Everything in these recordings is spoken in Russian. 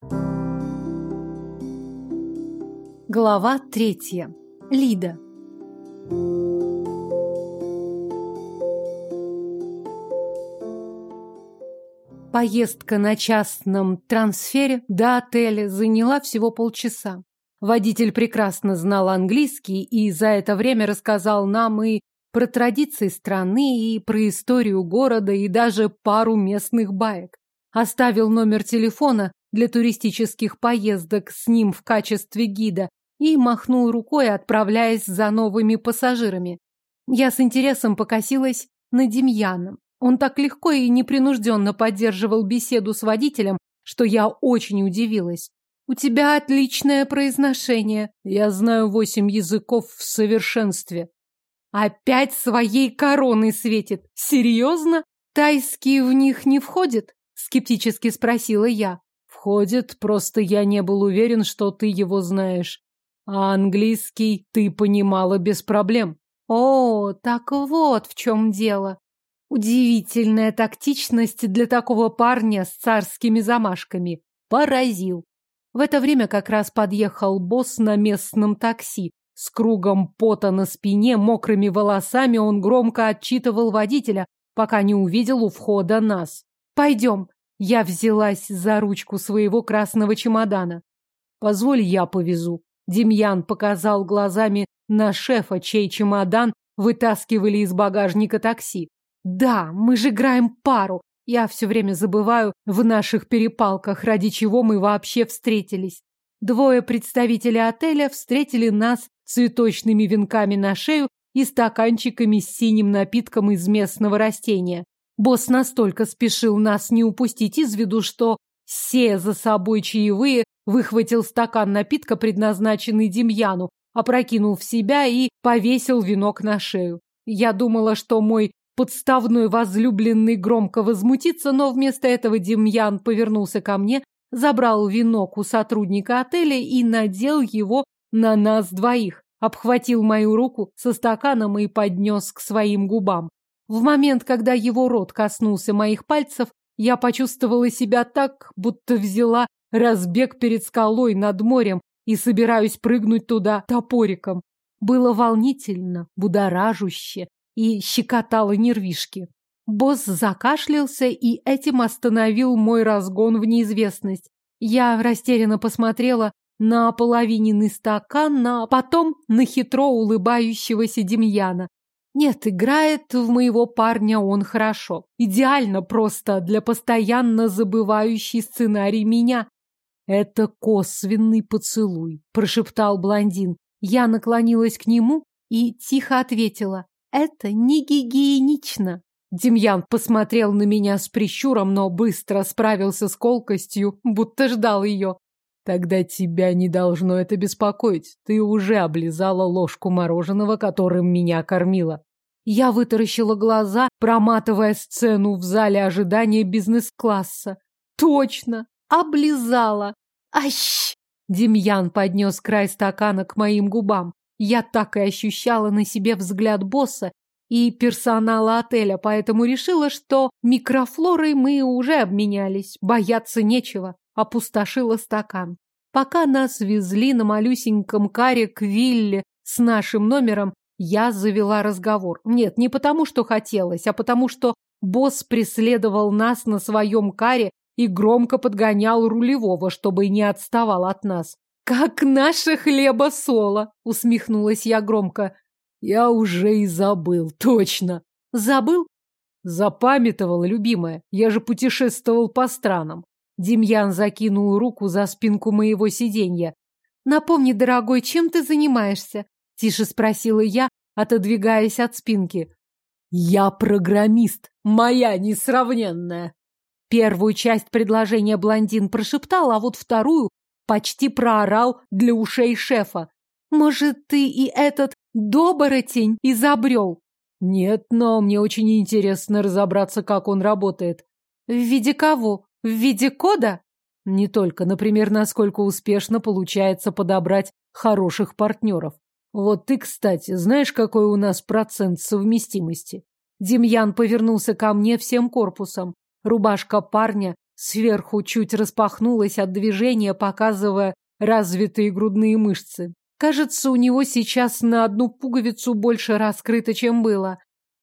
Глава 3. Лида. Поездка на частном трансфере до отеля заняла всего полчаса. Водитель прекрасно знал английский и за это время рассказал нам и про традиции страны, и про историю города, и даже пару местных баек. Оставил номер телефона для туристических поездок с ним в качестве гида и махнул рукой, отправляясь за новыми пассажирами. Я с интересом покосилась на Демьяна. Он так легко и непринужденно поддерживал беседу с водителем, что я очень удивилась. «У тебя отличное произношение. Я знаю 8 языков в совершенстве». «Опять своей короной светит. Серьезно? Тайский в них не входит?» Скептически спросила я. «Входит, просто я не был уверен, что ты его знаешь. А английский ты понимала без проблем». «О, так вот в чем дело. Удивительная тактичность для такого парня с царскими замашками. Поразил». В это время как раз подъехал босс на местном такси. С кругом пота на спине, мокрыми волосами он громко отчитывал водителя, пока не увидел у входа нас. «Пойдем». Я взялась за ручку своего красного чемодана. «Позволь, я повезу». Демьян показал глазами на шефа, чей чемодан вытаскивали из багажника такси. «Да, мы же играем пару. Я все время забываю в наших перепалках, ради чего мы вообще встретились». Двое представителей отеля встретили нас цветочными венками на шею и стаканчиками с синим напитком из местного растения. Босс настолько спешил нас не упустить из виду, что, сея за собой чаевые, выхватил стакан напитка, предназначенный Демьяну, опрокинул в себя и повесил венок на шею. Я думала, что мой подставной возлюбленный громко возмутится, но вместо этого Демьян повернулся ко мне, забрал венок у сотрудника отеля и надел его на нас двоих, обхватил мою руку со стаканом и поднес к своим губам. В момент, когда его рот коснулся моих пальцев, я почувствовала себя так, будто взяла разбег перед скалой над морем и собираюсь прыгнуть туда топориком. Было волнительно, будоражуще и щекотало нервишки. Босс закашлялся и этим остановил мой разгон в неизвестность. Я растерянно посмотрела на ополовиненный стакан, а потом на хитро улыбающегося Демьяна. Нет, играет в моего парня он хорошо. Идеально просто для постоянно забывающей сценарий меня. «Это косвенный поцелуй», – прошептал блондин. Я наклонилась к нему и тихо ответила: «Это не гигиенично». Демьян посмотрел на меня с прищуром, но быстро справился с колкостью, будто ждал ее. «Тогда тебя не должно это беспокоить. Ты уже облизала ложку мороженого, которым меня кормила». Я вытаращила глаза, проматывая сцену в зале ожидания бизнес-класса. «Точно! Облизала! Ащ!» Демьян поднес край стакана к моим губам. Я так и ощущала на себе взгляд босса и персонала отеля, поэтому решила, что микрофлорой мы уже обменялись. Бояться нечего. Опустошила стакан. Пока нас везли на малюсеньком каре к вилле с нашим номером, я завела разговор. Нет, не потому, что хотелось, а потому, что босс преследовал нас на своем каре и громко подгонял рулевого, чтобы не отставал от нас. «Как наше хлеба-соло!» — усмехнулась я громко. «Я уже и забыл, точно!» «Забыл?» «Запамятовала, любимая. Я же путешествовал по странам». Демьян закинул руку за спинку моего сиденья. «Напомни, дорогой, чем ты занимаешься?» — тише спросила я, отодвигаясь от спинки. «Я программист, моя несравненная!» Первую часть предложения блондин прошептал, а вот вторую почти проорал для ушей шефа. «Может, ты и этот доборотень изобрел?» «Нет, но мне очень интересно разобраться, как он работает». «В виде кого? В виде кода?» «Не только. Например, насколько успешно получается подобрать хороших партнеров. Вот ты, кстати, знаешь, какой у нас процент совместимости?» Демьян повернулся ко мне всем корпусом. Рубашка парня Сверху чуть распахнулась от движения, показывая развитые грудные мышцы. Кажется, у него сейчас на одну пуговицу больше раскрыто, чем было.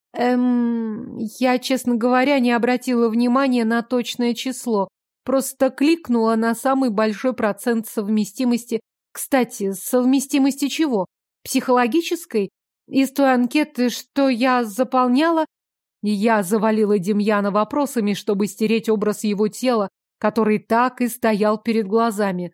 Я, честно говоря, не обратила внимания на точное число. Просто кликнула на самый большой процент совместимости. Кстати, совместимости чего? Психологической? Из той анкеты, что я заполняла? Я завалила Демьяна вопросами, чтобы стереть образ его тела, который так и стоял перед глазами.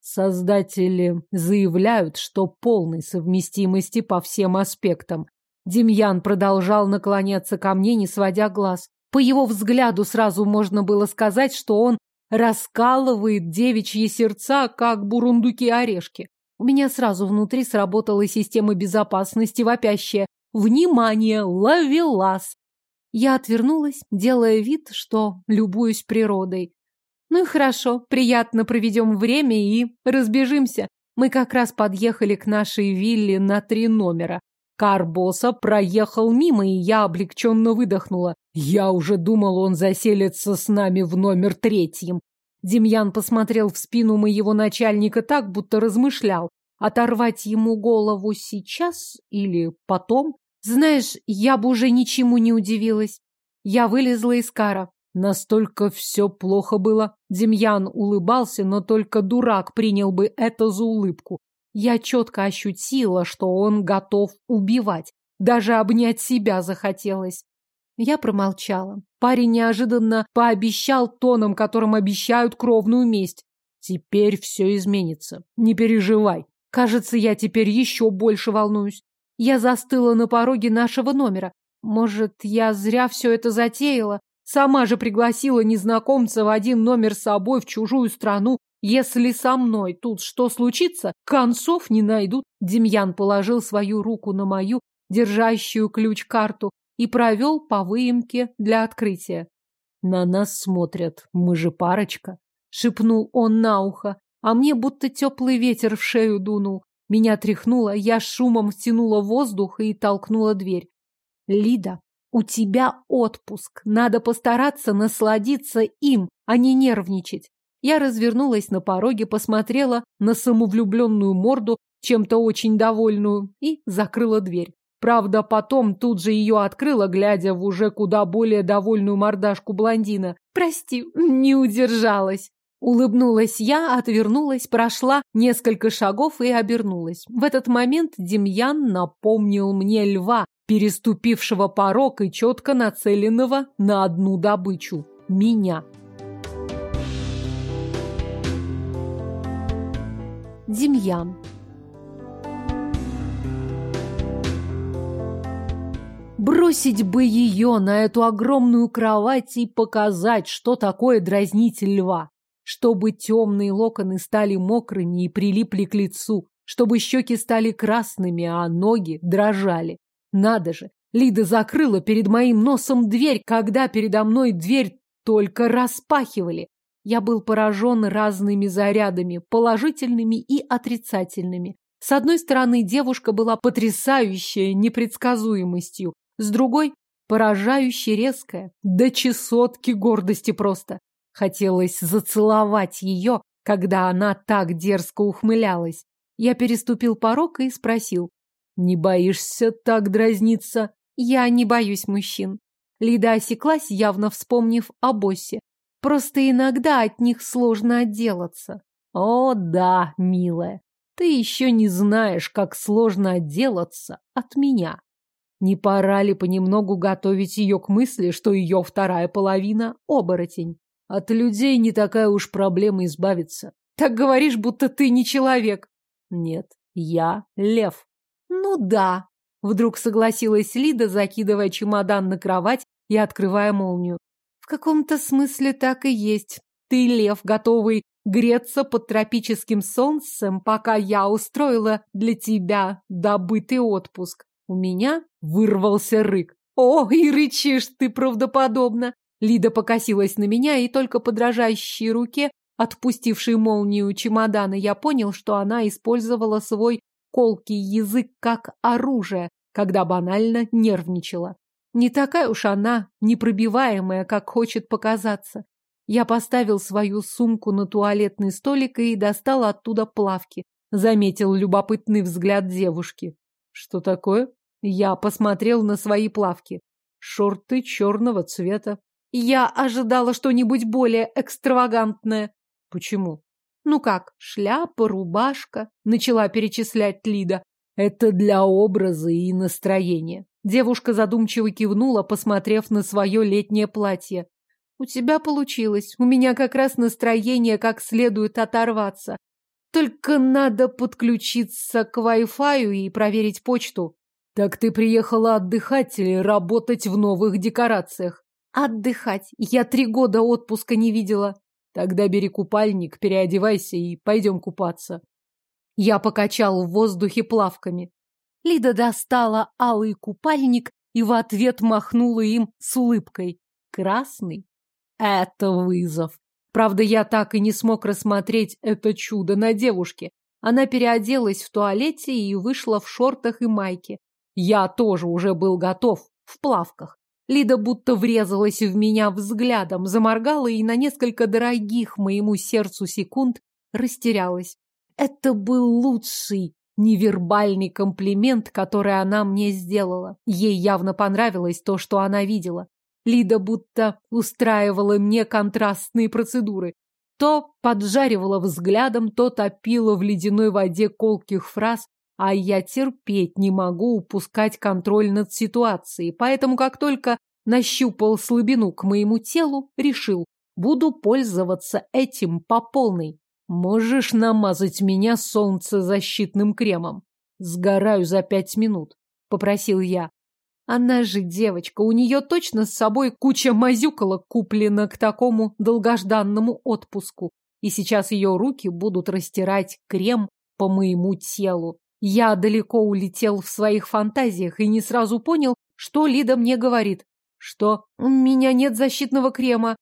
Создатели заявляют, что полной совместимости по всем аспектам. Демьян продолжал наклоняться ко мне, не сводя глаз. По его взгляду сразу можно было сказать, что он раскалывает девичьи сердца, как бурундуки-орешки. У меня сразу внутри сработала система безопасности, вопящая: «Внимание! Ловелас!» Я отвернулась, делая вид, что любуюсь природой. Ну и хорошо, приятно проведем время и разбежимся. Мы как раз подъехали к нашей вилле на 3 номера. Кар босса проехал мимо, и я облегченно выдохнула. Я уже думал, он заселится с нами в номер 3. Демьян посмотрел в спину моего начальника так, будто размышлял, оторвать ему голову сейчас или потом. Знаешь, я бы уже ничему не удивилась. Я вылезла из кара. Настолько все плохо было. Демьян улыбался, но только дурак принял бы это за улыбку. Я четко ощутила, что он готов убивать. Даже обнять себя захотелось. Я промолчала. Парень неожиданно пообещал тоном, которым обещают кровную месть. Теперь все изменится. Не переживай. Кажется, я теперь еще больше волнуюсь. Я застыла на пороге нашего номера. Может, я зря все это затеяла? Сама же пригласила незнакомца в один номер с собой в чужую страну. Если со мной тут что случится, концов не найдут. Демьян положил свою руку на мою, держащую ключ-карту, и провел по выемке для открытия. «На нас смотрят, мы же парочка», — шепнул он на ухо, а мне будто теплый ветер в шею дунул. Меня тряхнуло, я шумом втянула воздух и толкнула дверь. «Лида, у тебя отпуск. Надо постараться насладиться им, а не нервничать». Я развернулась на пороге, посмотрела на самовлюбленную морду, чем-то очень довольную, и закрыла дверь. Правда, потом тут же ее открыла, глядя в уже куда более довольную мордашку блондина. «Прости, не удержалась». Улыбнулась я, отвернулась, прошла несколько шагов и обернулась. В этот момент Демьян напомнил мне льва, переступившего порог и четко нацеленного на одну добычу – меня. Демьян. Бросить бы ее на эту огромную кровать и показать, что такое дразнить льва. Чтобы темные локоны стали мокрыми и прилипли к лицу, чтобы щеки стали красными, а ноги дрожали. Надо же, Лида закрыла перед моим носом дверь, когда передо мной дверь только распахивали. Я был поражен разными зарядами, положительными и отрицательными. С одной стороны, девушка была потрясающая непредсказуемостью, с другой – поражающе резкая, до чесотки гордости просто. Хотелось зацеловать ее, когда она так дерзко ухмылялась. Я переступил порог и спросил: «Не боишься так дразниться?» «Я не боюсь мужчин». Лида осеклась, явно вспомнив о боссе. «Просто иногда от них сложно отделаться». «О да, милая, ты еще не знаешь, как сложно отделаться от меня. Не пора ли понемногу готовить ее к мысли, что ее вторая половина – оборотень? От людей не такая уж проблема избавиться». «Так говоришь, будто ты не человек». «Нет, я лев». «Ну да», – вдруг согласилась Лида, закидывая чемодан на кровать и открывая молнию. «В каком-то смысле так и есть. Ты лев, готовый греться под тропическим солнцем, пока я устроила для тебя добытый отпуск». У меня вырвался рык. «О, и рычишь ты правдоподобно!» Лида покосилась на меня, и только по дрожащей руке, отпустившей молнию чемодана, я понял, что она использовала свой колкий язык как оружие, когда банально нервничала. Не такая уж она непробиваемая, как хочет показаться. Я поставил свою сумку на туалетный столик и достал оттуда плавки. Заметил любопытный взгляд девушки. Что такое? Я посмотрел на свои плавки. Шорты черного цвета. Я ожидала что-нибудь более экстравагантное. Почему? Ну как, шляпа, рубашка, начала перечислять Лида. Это для образа и настроения. Девушка задумчиво кивнула, посмотрев на свое летнее платье. У тебя получилось. У меня как раз настроение как следует оторваться. Только надо подключиться к Wi-Fi и проверить почту. Так ты приехала отдыхать или работать в новых декорациях? Отдыхать. Я 3 года отпуска не видела. Тогда бери купальник, переодевайся и пойдем купаться. Я покачал в воздухе плавками. Лида достала алый купальник и в ответ махнула им с улыбкой. Красный? Это вызов. Правда, я так и не смог рассмотреть это чудо на девушке. Она переоделась в туалете и вышла в шортах и майке. Я тоже уже был готов, в плавках. Лида будто врезалась в меня взглядом, заморгала и на несколько дорогих моему сердцу секунд растерялась. Это был лучший невербальный комплимент, который она мне сделала. Ей явно понравилось то, что она видела. Лида будто устраивала мне контрастные процедуры. То поджаривала взглядом, то топила в ледяной воде колких фраз, а я терпеть не могу упускать контроль над ситуацией, поэтому как только нащупал слабину к моему телу, решил, буду пользоваться этим по полной. Можешь намазать меня солнцезащитным кремом? Сгораю за 5 минут, попросил я. Она же девочка, у нее точно с собой куча мазюколок куплена к такому долгожданному отпуску, и сейчас ее руки будут растирать крем по моему телу. Я далеко улетел в своих фантазиях и не сразу понял, что Лида мне говорит. Что? У меня нет защитного крема.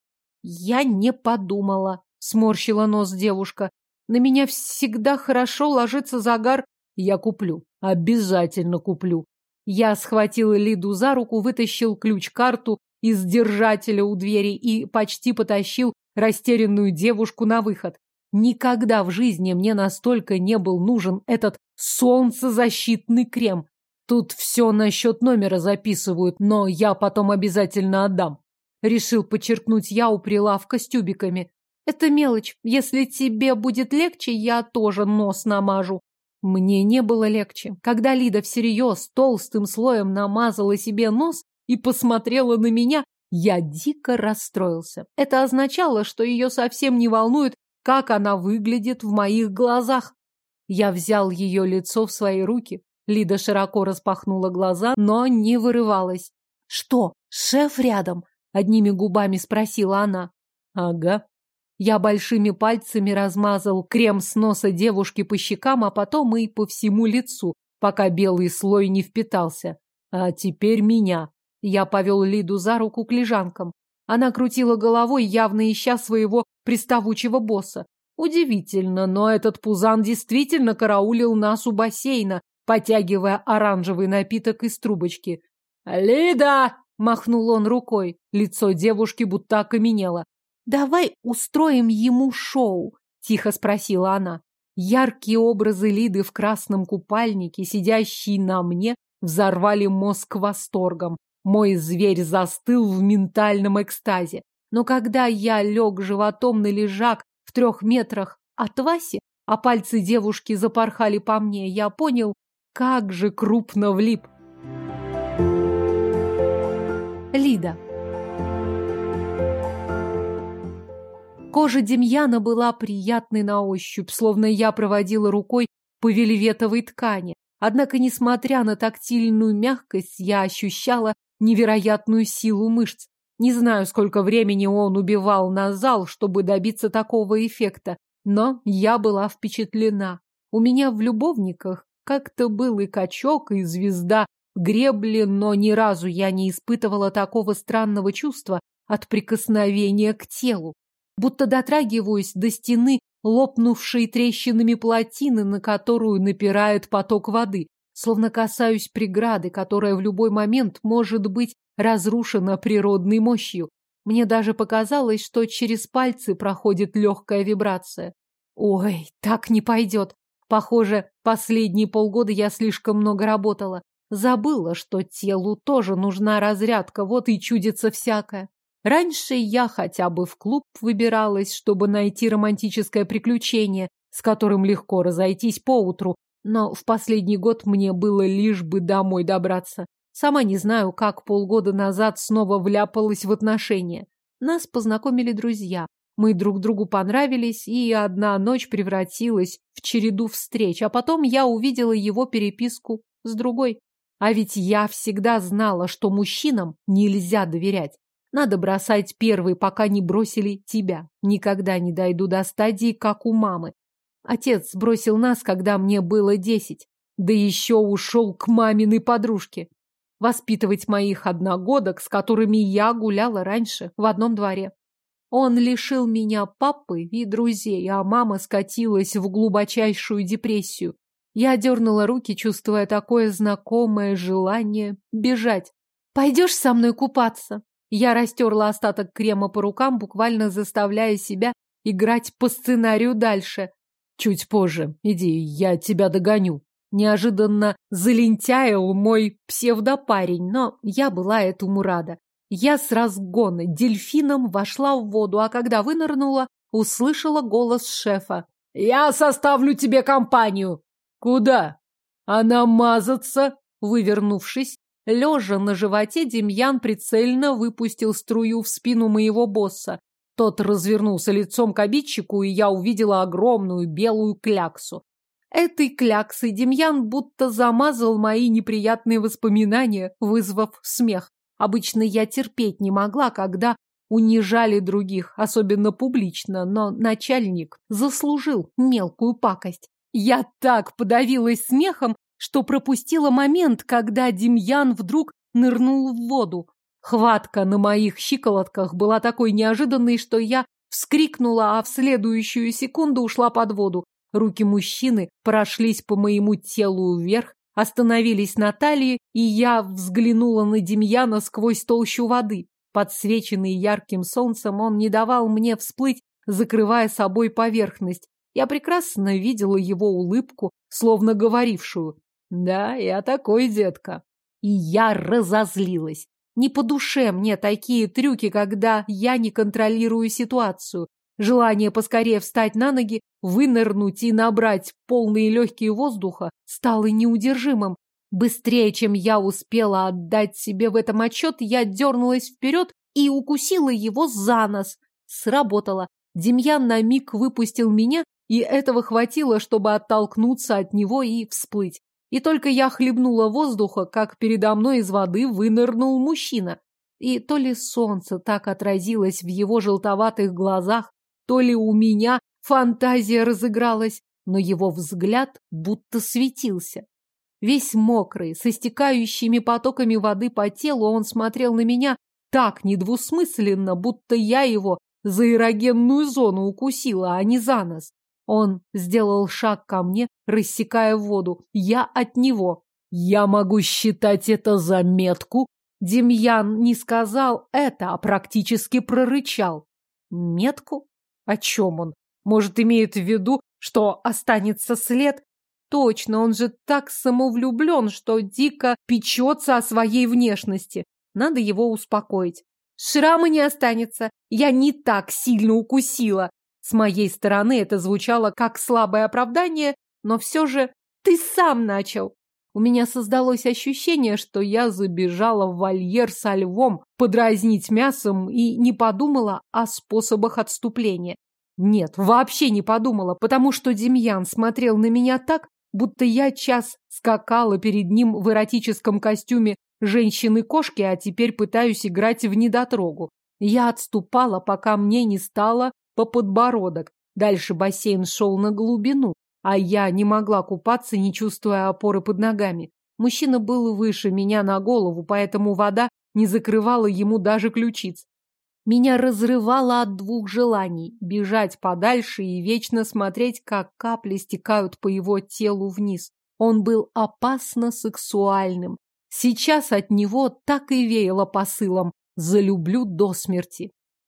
Я не подумала, сморщила нос девушка. На меня всегда хорошо ложится загар. Я куплю, обязательно куплю. Я схватил Лиду за руку, вытащил ключ-карту из держателя у двери и почти потащил растерянную девушку на выход. Никогда в жизни мне настолько не был нужен этот солнцезащитный крем. Тут все насчет номера записывают, но я потом обязательно отдам. Решил подчеркнуть я у прилавка с тюбиками. Это мелочь. Если тебе будет легче, я тоже нос намажу. Мне не было легче. Когда Лида всерьез толстым слоем намазала себе нос и посмотрела на меня, я дико расстроился. Это означало, что ее совсем не волнует, как она выглядит в моих глазах. Я взял ее лицо в свои руки. Лида широко распахнула глаза, но не вырывалась. «Что, шеф рядом?» — одними губами спросила она. «Ага». Я большими пальцами размазал крем с носа девушки по щекам, а потом и по всему лицу, пока белый слой не впитался. А теперь меня. Я повел Лиду за руку к лежанкам. Она крутила головой, явно ища своего приставучего босса. Удивительно, но этот пузан действительно караулил нас у бассейна, потягивая оранжевый напиток из трубочки. «Лида!» — махнул он рукой. Лицо девушки будто окаменело. «Давай устроим ему шоу», — тихо спросила она. Яркие образы Лиды в красном купальнике, сидящие на мне, взорвали мозг восторгом. Мой зверь застыл в ментальном экстазе. Но когда я лег животом на лежак в 3 метрах от Васи, а пальцы девушки запорхали по мне, я понял, как же крупно влип. Лида. Кожа Демьяна была приятной на ощупь, словно я проводила рукой по вельветовой ткани. Однако, несмотря на тактильную мягкость, я ощущала невероятную силу мышц. Не знаю, сколько времени он убивал на зал, чтобы добиться такого эффекта, но я была впечатлена. У меня в любовниках как-то был и качок, и звезда гребли, но ни разу я не испытывала такого странного чувства от прикосновения к телу. Будто дотрагиваюсь до стены, лопнувшей трещинами плотины, на которую напирает поток воды, словно касаюсь преграды, которая в любой момент может быть разрушена природной мощью. Мне даже показалось, что через пальцы проходит легкая вибрация. Ой, так не пойдет. Похоже, последние полгода я слишком много работала. Забыла, что телу тоже нужна разрядка, вот и чудится всякое. Раньше я хотя бы в клуб выбиралась, чтобы найти романтическое приключение, с которым легко разойтись поутру, но в последний год мне было лишь бы домой добраться. Сама не знаю, как полгода назад снова вляпалась в отношения. Нас познакомили друзья. Мы друг другу понравились, и одна ночь превратилась в череду встреч, а потом я увидела его переписку с другой. А ведь я всегда знала, что мужчинам нельзя доверять. Надо бросать первый, пока не бросили тебя. Никогда не дойду до стадии, как у мамы. Отец бросил нас, когда мне было 10. Да еще ушел к маминой подружке. Воспитывать моих одногодок, с которыми я гуляла раньше в одном дворе. Он лишил меня папы и друзей, а мама скатилась в глубочайшую депрессию. Я дернула руки, чувствуя такое знакомое желание бежать. «Пойдешь со мной купаться?» Я растерла остаток крема по рукам, буквально заставляя себя играть по сценарию дальше. «Чуть позже. Иди, я тебя догоню». Неожиданно залентяил мой псевдопарень, но я была этому рада. Я с разгона дельфином вошла в воду, а когда вынырнула, услышала голос шефа. «Я составлю тебе компанию!» «Куда?» «А намазаться?» Вывернувшись, лежа на животе, Демьян прицельно выпустил струю в спину моего босса. Тот развернулся лицом к обидчику, и я увидела огромную белую кляксу. Этой кляксой Демьян будто замазал мои неприятные воспоминания, вызвав смех. Обычно я терпеть не могла, когда унижали других, особенно публично, но начальник заслужил мелкую пакость. Я так подавилась смехом, что пропустила момент, когда Демьян вдруг нырнул в воду. Хватка на моих щиколотках была такой неожиданной, что я вскрикнула, а в следующую секунду ушла под воду. Руки мужчины прошлись по моему телу вверх, остановились на талии, и я взглянула на Демьяна сквозь толщу воды. Подсвеченный ярким солнцем, он не давал мне всплыть, закрывая собой поверхность. Я прекрасно видела его улыбку, словно говорившую: «Да, я такой, детка». И я разозлилась. Не по душе мне такие трюки, когда я не контролирую ситуацию. Желание поскорее встать на ноги, вынырнуть и набрать полные легкие воздуха стало неудержимым. Быстрее, чем я успела отдать себе в этом отчет, я дернулась вперед и укусила его за нос. Сработало. Демьян на миг выпустил меня, и этого хватило, чтобы оттолкнуться от него и всплыть. И только я хлебнула воздуха, как передо мной из воды вынырнул мужчина. И то ли солнце так отразилось в его желтоватых глазах, то ли у меня фантазия разыгралась, но его взгляд будто светился. Весь мокрый, с истекающими потоками воды по телу, он смотрел на меня так недвусмысленно, будто я его за эрогенную зону укусила, а не за нос. Он сделал шаг ко мне, рассекая воду. Я от него. «Я могу считать это за метку?» Демьян не сказал это, а практически прорычал. «Метку? О чем он? Может, имеет в виду, что останется след? Точно, он же так самовлюблен, что дико печется о своей внешности. Надо его успокоить. Шрама не останется. Я не так сильно укусила». С моей стороны это звучало как слабое оправдание, но все же ты сам начал. У меня создалось ощущение, что я забежала в вольер со львом подразнить мясом и не подумала о способах отступления. Нет, вообще не подумала, потому что Демьян смотрел на меня так, будто я час скакала перед ним в эротическом костюме женщины-кошки, а теперь пытаюсь играть в недотрогу. Я отступала, пока мне не стало по подбородок. Дальше бассейн шел на глубину, а я не могла купаться, не чувствуя опоры под ногами. Мужчина был выше меня на голову, поэтому вода не закрывала ему даже ключиц. Меня разрывало от двух желаний – бежать подальше и вечно смотреть, как капли стекают по его телу вниз. Он был опасно сексуальным. Сейчас от него так и веяло посылом: залюблю до смерти.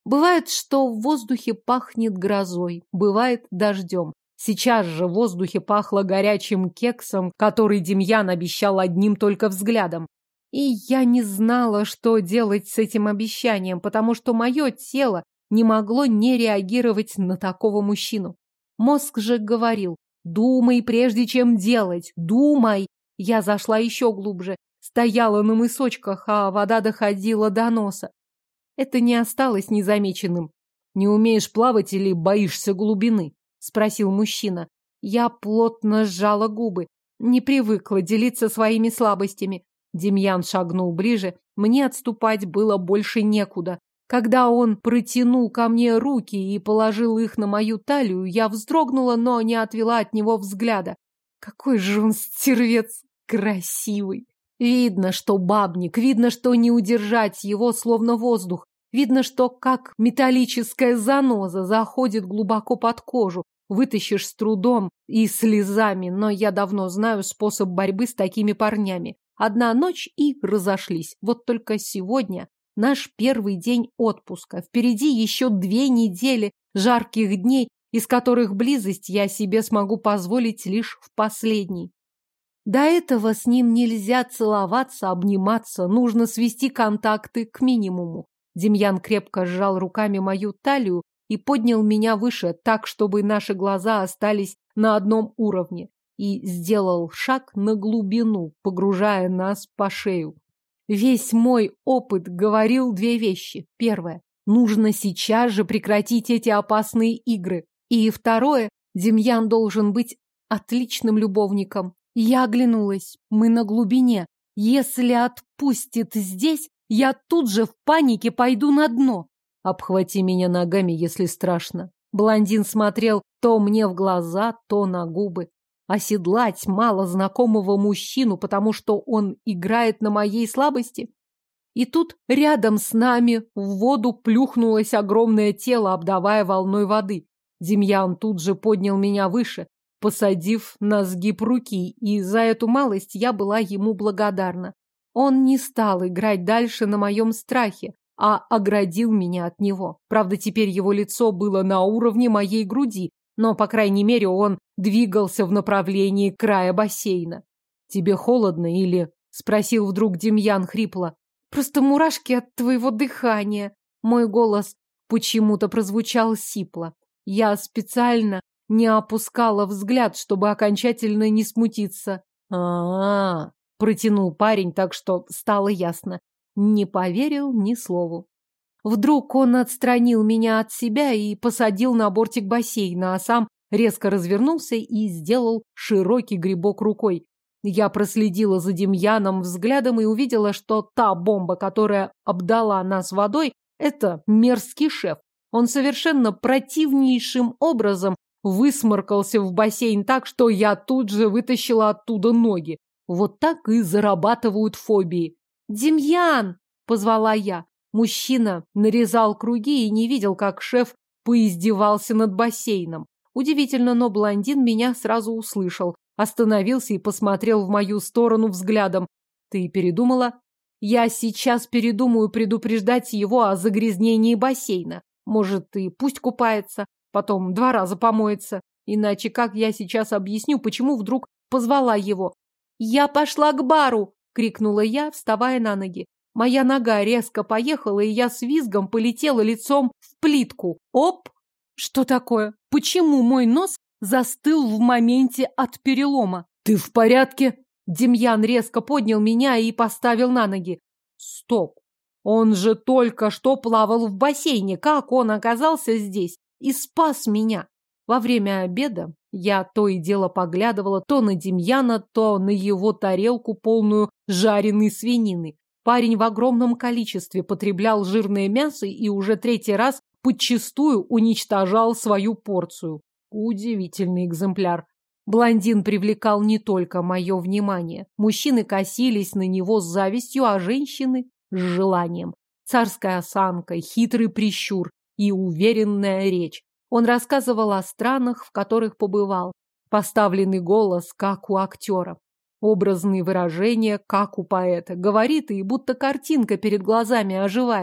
Бывает, что в воздухе пахнет грозой, бывает дождем. Сейчас же в воздухе пахло горячим кексом, который Демьян обещал одним только взглядом. И я не знала, что делать с этим обещанием, потому что мое тело не могло не реагировать на такого мужчину. Мозг же говорил: думай, прежде чем делать, думай. Я зашла еще глубже, стояла на мысочках, а вода доходила до носа. Это не осталось незамеченным. «Не умеешь плавать или боишься глубины?» — спросил мужчина. Я плотно сжала губы. Не привыкла делиться своими слабостями. Демьян шагнул ближе. Мне отступать было больше некуда. Когда он протянул ко мне руки и положил их на мою талию, я вздрогнула, но не отвела от него взгляда. Какой же он стервец красивый! Видно, что бабник, видно, что не удержать его, словно воздух. Видно, что как металлическая заноза заходит глубоко под кожу. Вытащишь с трудом и слезами, но я давно знаю способ борьбы с такими парнями. Одна ночь и разошлись. Вот только сегодня наш первый день отпуска. Впереди еще 2 недели жарких дней, из которых близость я себе смогу позволить лишь в последний. До этого с ним нельзя целоваться, обниматься, нужно свести контакты к минимуму. Демьян крепко сжал руками мою талию и поднял меня выше, так, чтобы наши глаза остались на одном уровне, и сделал шаг на глубину, погружая нас по шею. Весь мой опыт говорил 2 вещи. Первое: нужно сейчас же прекратить эти опасные игры. И второе: Демьян должен быть отличным любовником. Я оглянулась. Мы на глубине. Если отпустит здесь, я тут же в панике пойду на дно. Обхвати меня ногами, если страшно. Блондин смотрел то мне в глаза, то на губы. Оседлать мало знакомого мужчину, потому что он играет на моей слабости? И тут рядом с нами в воду плюхнулось огромное тело, обдавая волной воды. Демьян тут же поднял меня выше, посадив на сгиб руки, и за эту малость я была ему благодарна. Он не стал играть дальше на моем страхе, а оградил меня от него. Правда, теперь его лицо было на уровне моей груди, но, по крайней мере, он двигался в направлении края бассейна. «Тебе холодно или...» — спросил вдруг Демьян хрипло. «Просто мурашки от твоего дыхания». Мой голос почему-то прозвучал сипло. Я специально не опускала взгляд, чтобы окончательно не смутиться. «А-а-а!» — протянул парень, так что стало ясно. Не поверил ни слову. Вдруг он отстранил меня от себя и посадил на бортик бассейна, а сам резко развернулся и сделал широкий грибок рукой. Я проследила за Демьяном взглядом и увидела, что та бомба, которая обдала нас водой, это мерзкий шеф. Он совершенно противнейшим образом высморкался в бассейн так, что я тут же вытащила оттуда ноги. Вот так и зарабатывают фобии. «Демьян!» — позвала я. Мужчина нарезал круги и не видел, как шеф поиздевался над бассейном. Удивительно, но блондин меня сразу услышал, остановился и посмотрел в мою сторону взглядом. «Ты передумала?» «Я сейчас передумаю предупреждать его о загрязнении бассейна. Может, и пусть купается, потом 2 раза помоется. Иначе как я сейчас объясню, почему вдруг позвала его?» «Я пошла к бару!» — крикнула я, вставая на ноги. Моя нога резко поехала, и я с визгом полетела лицом в плитку. Оп! Что такое? Почему мой нос застыл в моменте от перелома? «Ты в порядке?» Демьян резко поднял меня и поставил на ноги. Стоп! Он же только что плавал в бассейне. Как он оказался здесь и спас меня? Во время обеда я то и дело поглядывала то на Демьяна, то на его тарелку, полную жареной свинины. Парень в огромном количестве потреблял жирное мясо и уже 3-й раз подчистую уничтожал свою порцию. Удивительный экземпляр. Блондин привлекал не только мое внимание. Мужчины косились на него с завистью, а женщины — с желанием. Царская осанка, хитрый прищур и уверенная речь. Он рассказывал о странах, в которых побывал. Поставленный голос, как у актера. Образные выражения, как у поэта. Говорит, и будто картинка перед глазами оживает.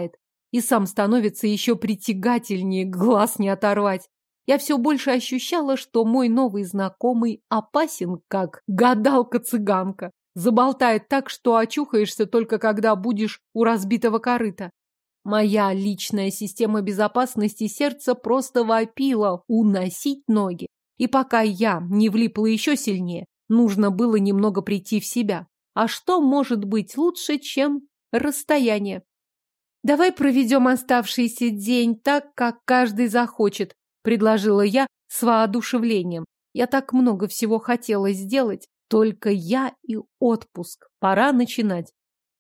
и сам становится еще притягательнее, глаз не оторвать. Я все больше ощущала, что мой новый знакомый опасен, как гадалка-цыганка. Заболтает так, что очухаешься только когда будешь у разбитого корыта. Моя личная система безопасности сердца просто вопила уносить ноги. И пока я не влипла еще сильнее, нужно было немного прийти в себя. А что может быть лучше, чем расстояние? «Давай проведем оставшийся день так, как каждый захочет», — предложила я с воодушевлением. Я так много всего хотела сделать, только я и отпуск. Пора начинать.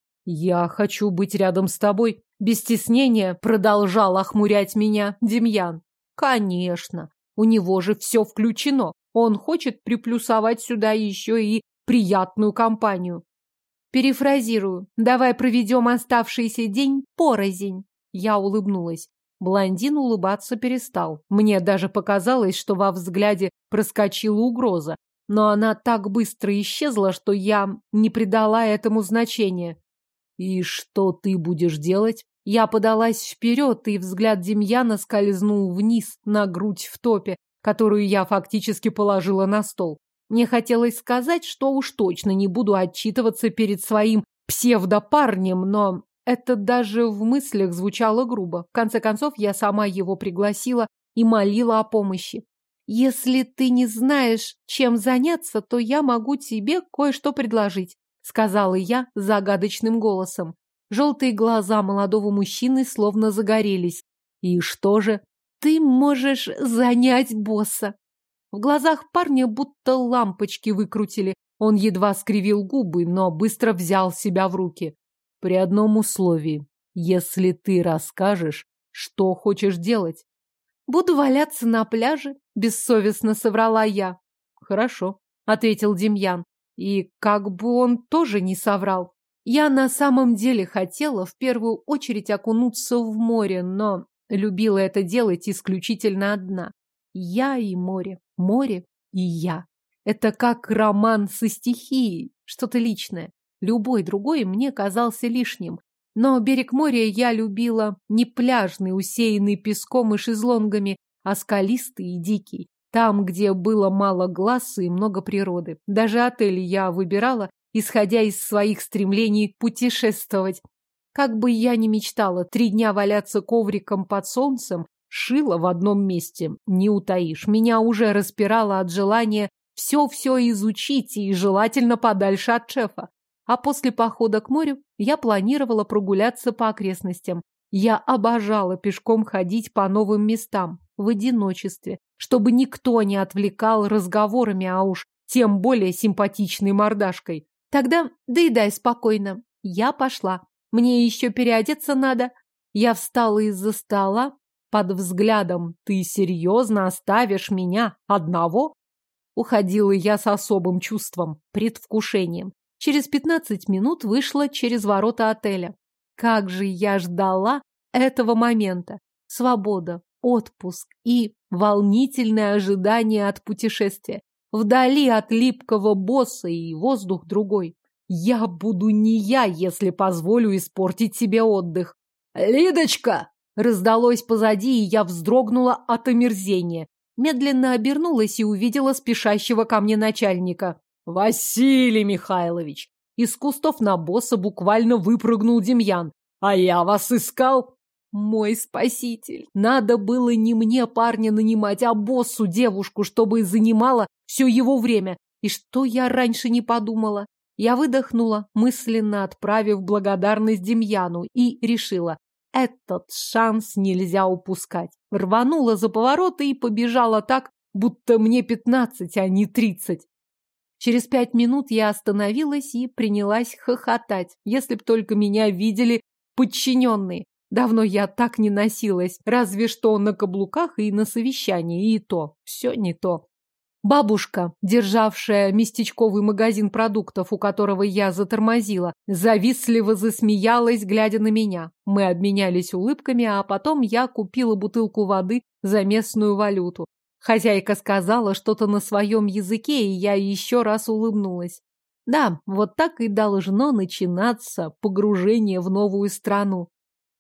«Я хочу быть рядом с тобой», — без стеснения продолжал охмурять меня Демьян. «Конечно, у него же все включено. Он хочет приплюсовать сюда еще и приятную компанию». Перефразирую. «Давай проведем оставшийся день порознь». Я улыбнулась. Блондин улыбаться перестал. Мне даже показалось, что во взгляде проскочила угроза. Но она так быстро исчезла, что я не придала этому значения. «И что ты будешь делать?» Я подалась вперед, и взгляд Демьяна скользнул вниз на грудь в топе, которую я фактически положила на стол. Мне хотелось сказать, что уж точно не буду отчитываться перед своим псевдопарнем, но это даже в мыслях звучало грубо. В конце концов, я сама его пригласила и молила о помощи. «Если ты не знаешь, чем заняться, то я могу тебе кое-что предложить», сказала я загадочным голосом. Желтые глаза молодого мужчины словно загорелись. «И что же?» «Ты можешь занять босса». В глазах парня будто лампочки выкрутили. Он едва скривил губы, но быстро взял себя в руки. «При одном условии. Если ты расскажешь, что хочешь делать». «Буду валяться на пляже», — бессовестно соврала я. «Хорошо», — ответил Демьян. И как бы он тоже не соврал. Я на самом деле хотела в первую очередь окунуться в море, но любила это делать исключительно одна. Я и море, море и я. Это как роман со стихией, что-то личное. Любой другой мне казался лишним. Но берег моря я любила не пляжный, усеянный песком и шезлонгами, а скалистый и дикий. Там, где было мало глаз и много природы. Даже отель я выбирала, исходя из своих стремлений путешествовать. Как бы я ни мечтала 3 дня валяться ковриком под солнцем, шила в одном месте, не утаишь. Меня уже распирало от желания все-все изучить и желательно подальше от шефа. А после похода к морю я планировала прогуляться по окрестностям. Я обожала пешком ходить по новым местам, в одиночестве, чтобы никто не отвлекал разговорами, а уж тем более симпатичной мордашкой. Тогда доедай спокойно. Я пошла. Мне еще переодеться надо. Я встала из-за стола под взглядом. «Ты серьезно оставишь меня одного?» Уходила я с особым чувством, предвкушением. Через 15 минут вышла через ворота отеля. Как же я ждала этого момента. Свобода, отпуск и волнительное ожидание от путешествия. Вдали от липкого босса и воздух другой. Я буду не я, если позволю испортить себе отдых. «Лидочка!» Раздалось позади, и я вздрогнула от омерзения. Медленно обернулась и увидела спешащего ко мне начальника. «Василий Михайлович!» Из кустов на босса буквально выпрыгнул Демьян. «А я вас искал!» Мой спаситель. Надо было не мне парня нанимать, а боссу девушку, чтобы занимала все его время. И что я раньше не подумала? Я выдохнула, мысленно отправив благодарность Демьяну, и решила, этот шанс нельзя упускать. Рванула за повороты и побежала так, будто мне 15, а не 30. Через 5 минут я остановилась и принялась хохотать, если б только меня видели подчиненные. Давно я так не носилась, разве что на каблуках и на совещании, и то, все не то. Бабушка, державшая местечковый магазин продуктов, у которого я затормозила, завистливо засмеялась, глядя на меня. Мы обменялись улыбками, а потом я купила бутылку воды за местную валюту. Хозяйка сказала что-то на своем языке, и я еще раз улыбнулась. Да, вот так и должно начинаться погружение в новую страну.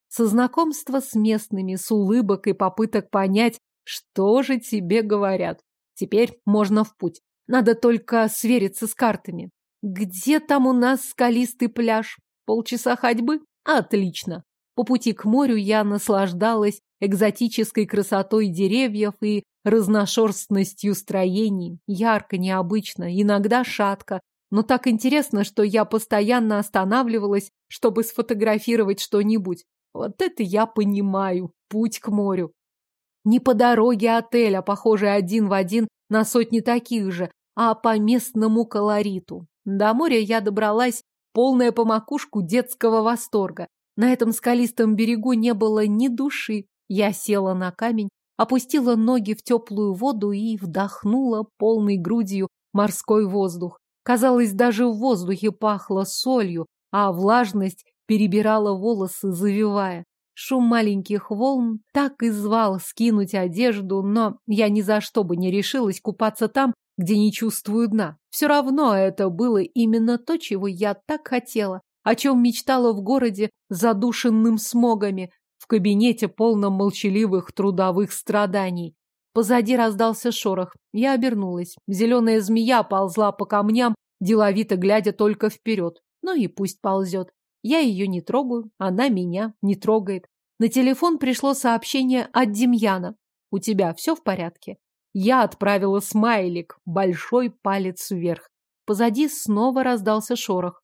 Со знакомства с местными, с улыбок и попыток понять, что же тебе говорят. Теперь можно в путь. Надо только свериться с картами. Где там у нас скалистый пляж? Полчаса ходьбы? Отлично. По пути к морю я наслаждалась экзотической красотой деревьев и разношерстностью строений. Ярко, необычно, иногда шатко. Но так интересно, что я постоянно останавливалась, чтобы сфотографировать что-нибудь. Вот это я понимаю. Путь к морю. Не по дороге отеля, похожий один в один на сотни таких же, а по местному колориту. До моря я добралась, полная по макушку детского восторга. На этом скалистом берегу не было ни души. Я села на камень, опустила ноги в теплую воду и вдохнула полной грудью морской воздух. Казалось, даже в воздухе пахло солью, а влажность перебирала волосы, завивая. Шум маленьких волн так и звал скинуть одежду, но я ни за что бы не решилась купаться там, где не чувствую дна. Все равно это было именно то, чего я так хотела, о чем мечтала в городе, задушенным смогами, в кабинете, полном молчаливых трудовых страданий. Позади раздался шорох. Я обернулась. Зеленая змея ползла по камням, деловито глядя только вперед. Ну и пусть ползет. Я ее не трогаю, она меня не трогает. На телефон пришло сообщение от Демьяна. «У тебя все в порядке?» Я отправила смайлик, большой палец вверх. Позади снова раздался шорох.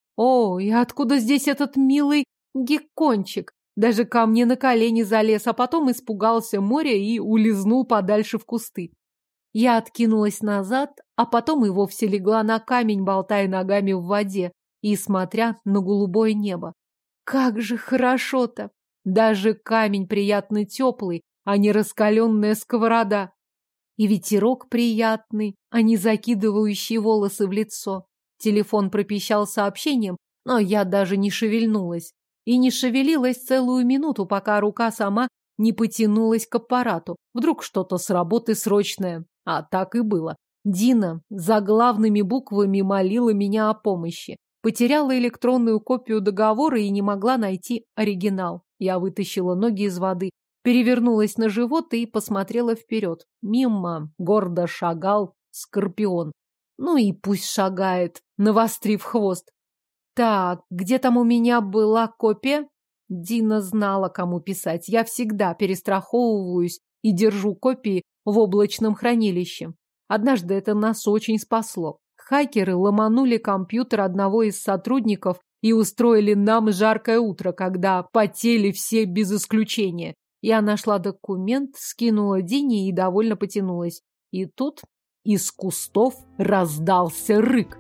О, и откуда здесь этот милый геккончик? Даже ко мне на колени залез, а потом испугался моря и улизнул подальше в кусты. Я откинулась назад, а потом и вовсе легла на камень, болтая ногами в воде и смотря на голубое небо. Как же хорошо-то! Даже камень приятно теплый, а не раскаленная сковорода. И ветерок приятный, а не закидывающий волосы в лицо. Телефон пропищал сообщением, но я даже не шевельнулась. И не шевелилась целую минуту, пока рука сама не потянулась к аппарату. Вдруг что-то с работы срочное. А так и было. Дина заглавными буквами молила меня о помощи. Потеряла электронную копию договора и не могла найти оригинал. Я вытащила ноги из воды, перевернулась на живот и посмотрела вперед. Мимо гордо шагал скорпион. Ну и пусть шагает, навострив хвост. Так, где там у меня была копия? Дина знала, кому писать. Я всегда перестраховываюсь и держу копии в облачном хранилище. Однажды это нас очень спасло. Хакеры ломанули компьютер одного из сотрудников и устроили нам жаркое утро, когда потели все без исключения. Я нашла документ, скинула Дине и довольно потянулась. И тут из кустов раздался рык.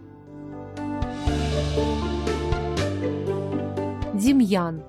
Демьян.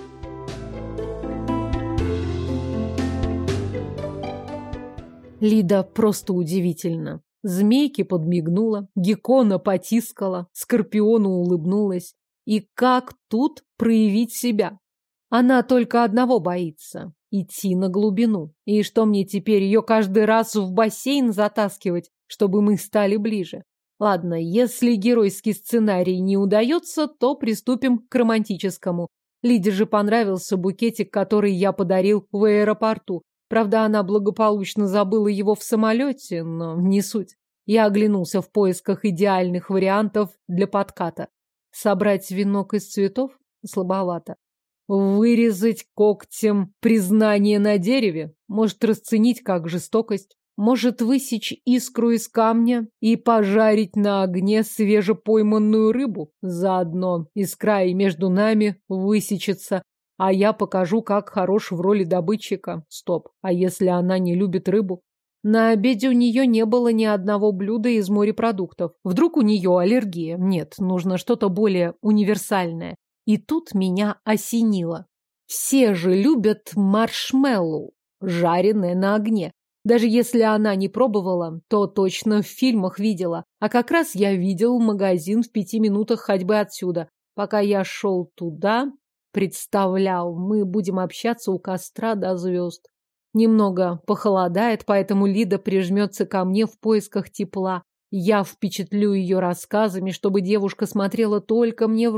Лида просто удивительна. Змейке подмигнула, геккона потискала, скорпиону улыбнулась. И как тут проявить себя? Она только одного боится – идти на глубину. И что мне теперь, ее каждый раз в бассейн затаскивать, чтобы мы стали ближе? Ладно, если геройский сценарий не удается, то приступим к романтическому. Лиде же понравился букетик, который я подарил в аэропорту. Правда, она благополучно забыла его в самолете, но не суть. Я оглянулся в поисках идеальных вариантов для подката. Собрать венок из цветов? Слабовато. Вырезать когтем признание на дереве? Может, расценить как жестокость? Может, высечь искру из камня и пожарить на огне свежепойманную рыбу? Заодно искра и между нами высечется. А я покажу, как хорош в роли добытчика. Стоп, а если она не любит рыбу? На обеде у нее не было ни одного блюда из морепродуктов. Вдруг у нее аллергия? Нет, нужно что-то более универсальное. И тут меня осенило. Все же любят маршмеллоу, жареное на огне. Даже если она не пробовала, то точно в фильмах видела. А как раз я видел магазин в 5 минутах ходьбы отсюда. Пока я шел туда... Представлял, мы будем общаться у костра до звезд. Немного похолодает, поэтому Лида прижмется ко мне в поисках тепла. Я впечатлю ее рассказами, чтобы девушка смотрела только мне в рот.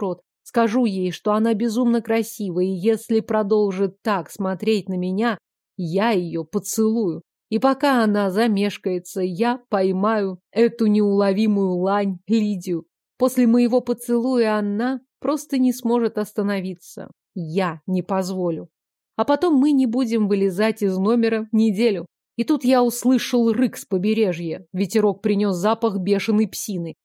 Скажу ей, что она безумно красива, и если продолжит так смотреть на меня, я ее поцелую. И пока она замешкается, я поймаю эту неуловимую лань Лидию. После моего поцелуя она просто не сможет остановиться. Я не позволю. А потом мы не будем вылезать из номера неделю. И тут я услышал рык с побережья. Ветерок принес запах бешеной псины.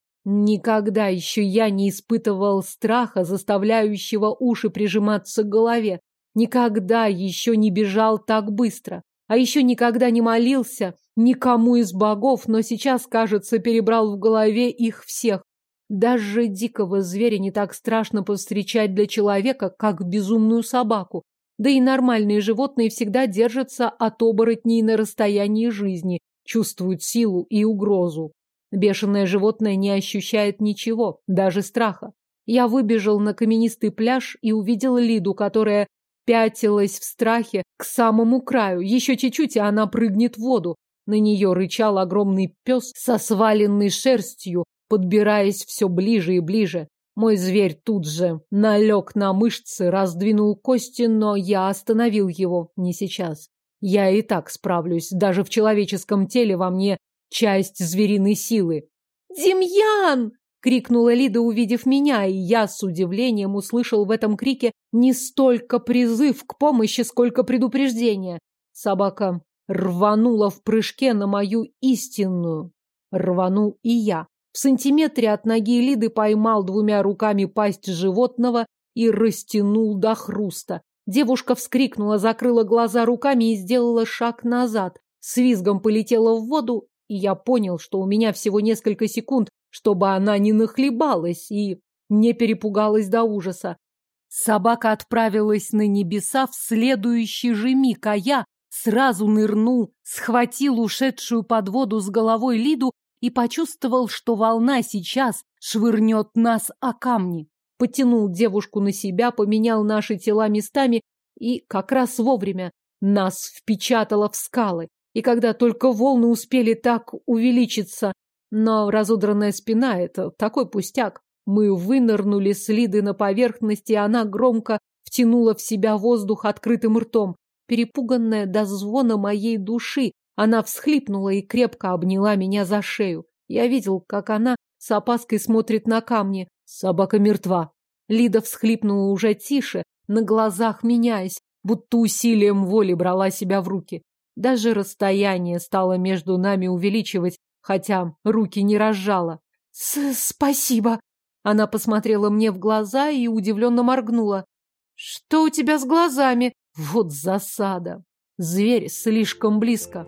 Никогда еще я не испытывал страха, заставляющего уши прижиматься к голове. Никогда еще не бежал так быстро. А еще никогда не молился никому из богов, но сейчас, кажется, перебрал в голове их всех. Даже дикого зверя не так страшно повстречать для человека, как безумную собаку. Да и нормальные животные всегда держатся от оборотней на расстоянии жизни, чувствуют силу и угрозу. Бешеное животное не ощущает ничего, даже страха. Я выбежал на каменистый пляж и увидел Лиду, которая пятилась в страхе к самому краю. Еще чуть-чуть, и она прыгнет в воду. На нее рычал огромный пес со сваленной шерстью, подбираясь все ближе и ближе. Мой зверь тут же налег на мышцы, раздвинул кости, но я остановил его не сейчас. Я и так справлюсь, даже в человеческом теле во мне часть звериной силы. «Демьян!» — крикнула Лида, увидев меня, и я с удивлением услышал в этом крике не столько призыв к помощи, сколько предупреждение. Собака рванула в прыжке на мою истинную. Рванул и я. В сантиметре от ноги Лиды поймал двумя руками пасть животного и растянул до хруста. Девушка вскрикнула, закрыла глаза руками и сделала шаг назад. С визгом полетела в воду, и я понял, что у меня всего несколько секунд, чтобы она не нахлебалась и не перепугалась до ужаса. Собака отправилась на небеса в следующий же миг, а я сразу нырнул, схватил ушедшую под воду с головой Лиду и почувствовал, что волна сейчас швырнет нас о камни. Потянул девушку на себя, поменял наши тела местами, и как раз вовремя нас впечатало в скалы. И когда только волны успели так увеличиться, но разодранная спина — это такой пустяк. Мы вынырнули с Лиды на поверхность, и она громко втянула в себя воздух открытым ртом. Перепуганная до звона моей души, она всхлипнула и крепко обняла меня за шею. Я видел, как она с опаской смотрит на камни. Собака мертва. Лида всхлипнула уже тише, на глазах меняясь, будто усилием воли брала себя в руки. Даже расстояние стало между нами увеличивать, хотя руки не разжала. «Спасибо!» Она посмотрела мне в глаза и удивленно моргнула. «Что у тебя с глазами?» Вот засада. Зверь слишком близко.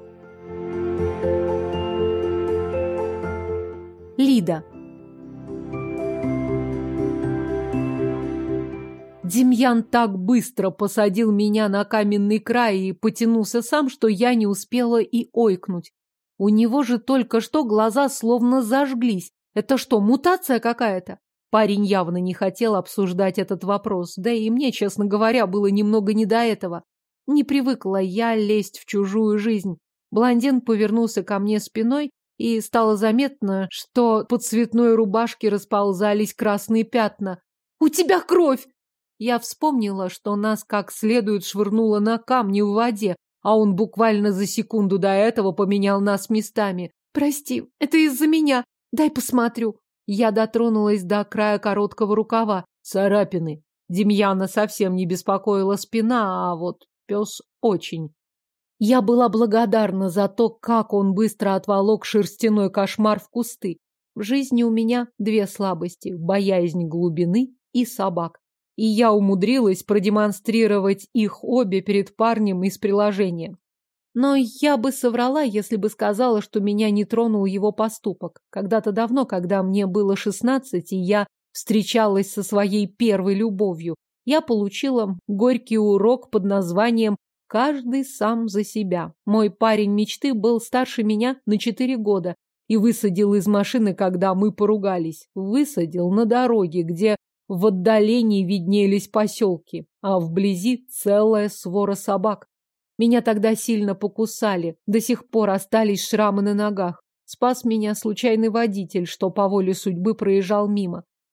Лида. Демьян так быстро посадил меня на каменный край и потянулся сам, что я не успела и ойкнуть. У него же только что глаза словно зажглись. Это что, мутация какая-то? Парень явно не хотел обсуждать этот вопрос, да и мне, честно говоря, было немного не до этого. Не привыкла я лезть в чужую жизнь. Блондин повернулся ко мне спиной, и стало заметно, что по цветной рубашке расползались красные пятна. «У тебя кровь!» Я вспомнила, что нас как следует швырнуло на камни в воде, а он буквально за секунду до этого поменял нас местами. «Прости, это из-за меня. Дай посмотрю». Я дотронулась до края короткого рукава. Царапины. Демьяна совсем не беспокоила спина, а вот пес очень. Я была благодарна за то, как он быстро отволок шерстяной кошмар в кусты. В жизни у меня две слабости – боязнь глубины и собак. И я умудрилась продемонстрировать их обе перед парнем из приложения. Но я бы соврала, если бы сказала, что меня не тронул его поступок. Когда-то давно, когда мне было 16, и я встречалась со своей первой любовью, я получила горький урок под названием «Каждый сам за себя». Мой парень мечты был старше меня на 4 года и высадил из машины, когда мы поругались. Высадил на дороге, где в отдалении виднелись поселки, а вблизи целая свора собак. Меня тогда сильно покусали, до сих пор остались шрамы на ногах. Спас меня случайный водитель, что по воле судьбы проезжал мимо.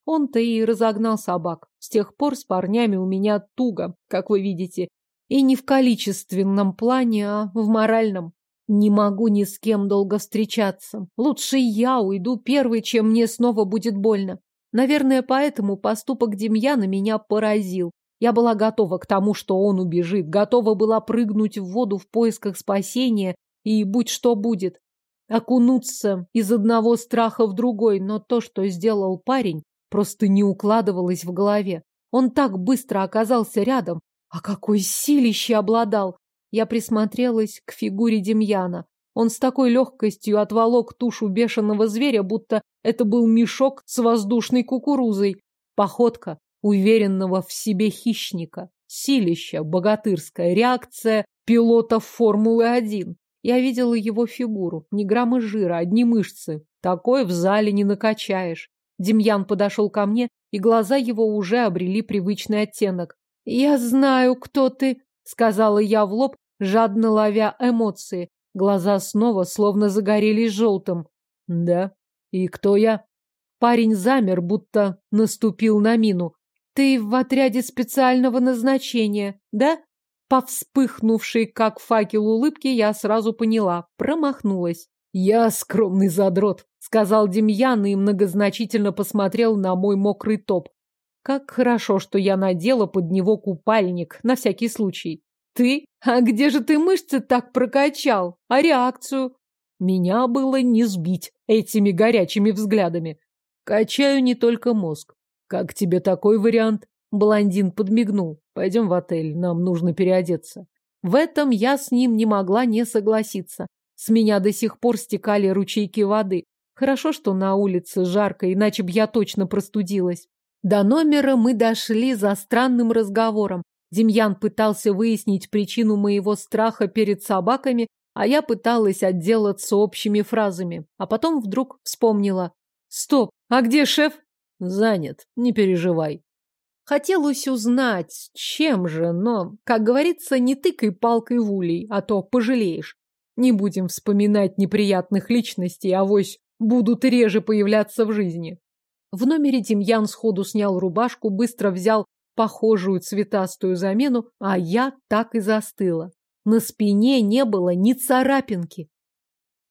Он-то и разогнал собак. С тех пор с парнями у меня туго, как вы видите. И не в количественном плане, а в моральном. Не могу ни с кем долго встречаться. Лучше я уйду первой, чем мне снова будет больно. Наверное, поэтому поступок Демьяна меня поразил. Я была готова к тому, что он убежит, готова была прыгнуть в воду в поисках спасения и будь что будет. Окунуться из одного страха в другой, но то, что сделал парень, просто не укладывалось в голове. Он так быстро оказался рядом, а какой силище обладал! Я присмотрелась к фигуре Демьяна. Он с такой легкостью отволок тушу бешеного зверя, будто это был мешок с воздушной кукурузой. Походка уверенного в себе хищника. Силища богатырская, реакция пилота Формулы-1. Я видела его фигуру. Ни грамма жира, одни мышцы. Такое в зале не накачаешь. Демьян подошел ко мне, и глаза его уже обрели привычный оттенок. «Я знаю, кто ты», — сказала я в лоб, жадно ловя эмоции. Глаза снова словно загорелись желтым. «Да? И кто я?» Парень замер, будто наступил на мину. «Ты в отряде специального назначения, да?» По вспыхнувшей, как факел улыбки, я сразу поняла. Промахнулась. «Я скромный задрот», — сказал Демьян и многозначительно посмотрел на мой мокрый топ. Как хорошо, что я надела под него купальник, на всякий случай. «Ты? А где же ты мышцы так прокачал? А реакцию?» Меня было не сбить этими горячими взглядами. «Качаю не только мозг. Как тебе такой вариант?» Блондин подмигнул. «Пойдем в отель, нам нужно переодеться». В этом я с ним не могла не согласиться. С меня до сих пор стекали ручейки воды. Хорошо, что на улице жарко, иначе б я точно простудилась. До номера мы дошли за странным разговором. Демьян пытался выяснить причину моего страха перед собаками, а я пыталась отделаться общими фразами. А потом вдруг вспомнила. «Стоп, а где шеф?» «Занят, не переживай». Хотелось узнать, чем же, но, как говорится, не тыкай палкой в улей, а то пожалеешь. Не будем вспоминать неприятных личностей, авось будут реже появляться в жизни. В номере Демьян сходу снял рубашку, быстро взял похожую цветастую замену, а я так и застыла. На спине не было ни царапинки.